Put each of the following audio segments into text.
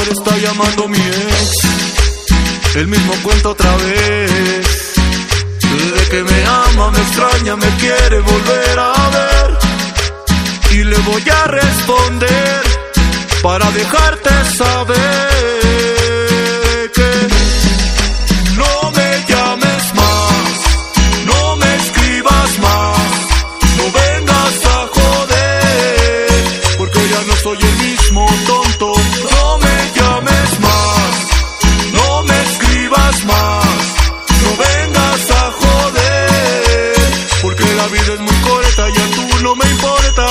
ahora está llamando mi ex, el mismo cuento otra vez. De que me ama, me extraña, me quiere volver a ver. Y le voy a responder para dejarte saber que no me llames más, no me escribas más, no vengas a joder, porque ya no soy el mismo tonto. No me llames más, no me escribas más, no vengas a joder, porque la vida es muy corta y a tú no me importas.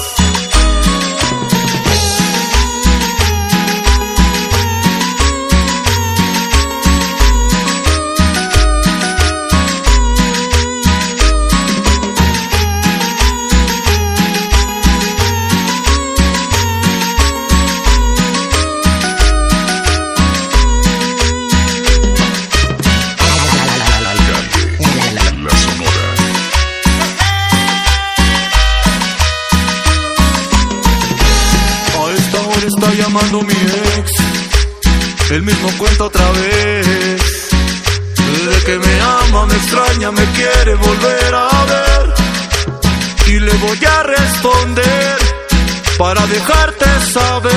Está llamando mi ex, el mismo cuento otra vez. De que me ama, me extraña, me quiere volver a ver. Y le voy a responder para dejarte saber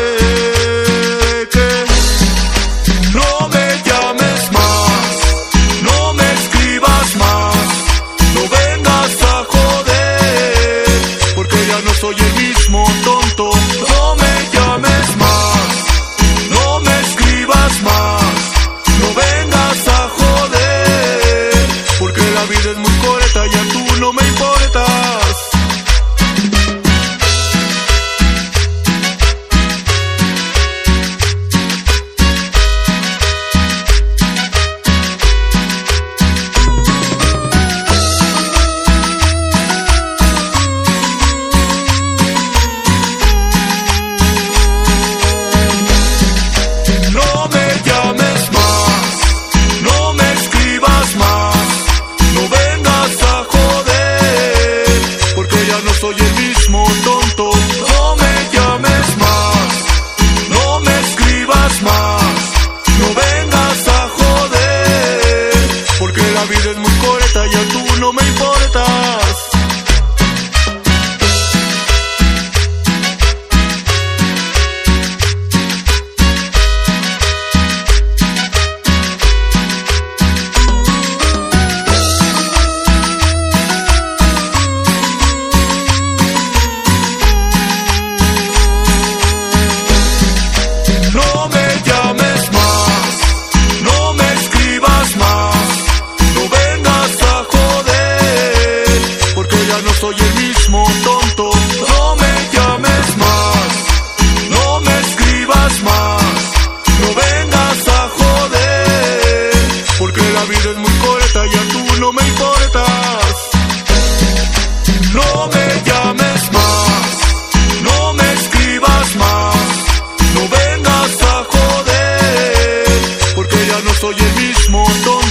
que no me llames más, no me escribas más, no vengas a joder, porque ya no soy el mismo tonto. No me llames más, no me escribas más, no vengas a joder, porque la vida es muy corta y a tú no me importas. Soy el mismo tonto. No me llames más, no me escribas más, no vengas a joder, porque la vida es muy corta y a tú no me importas. No soy el mismo tonto. No me llames más, no me escribas más, no vengas a joder, porque la vida es muy corta y a tú no me importas. No me llames más, no me escribas más, no vengas a joder, porque ya no soy el mismo tonto.